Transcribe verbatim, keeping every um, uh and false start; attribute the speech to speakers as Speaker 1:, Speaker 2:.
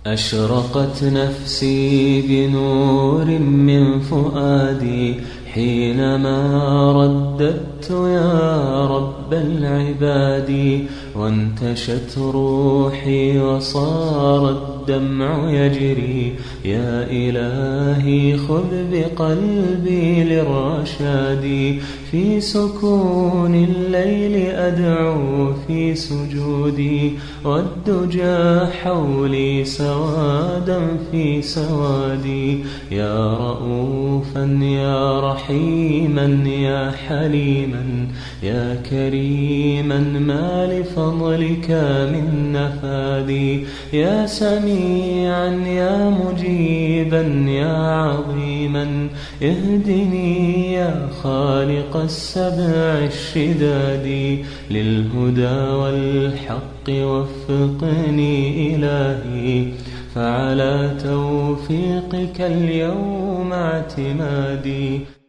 Speaker 1: أشرقت نفسي بنور من فؤادي حينما رددت يا رب العباد، وانتشت روحي وصار الدمع يجري. يا إلهي خذ بقلبي للرشاد، في سكون الليل أدعو في سجودي، والدجى حولي سوادا في سوادي. يا رؤوفا يا رحيما يا حليما يا كريما ما لفضلك من نفادي. يا سميعا يا مجيبا يا عظيما اهدني يا خالق السبع الشداد. للهدى والحق وفقني إلهي، فعلى توفيقك اليوم اعتمادي.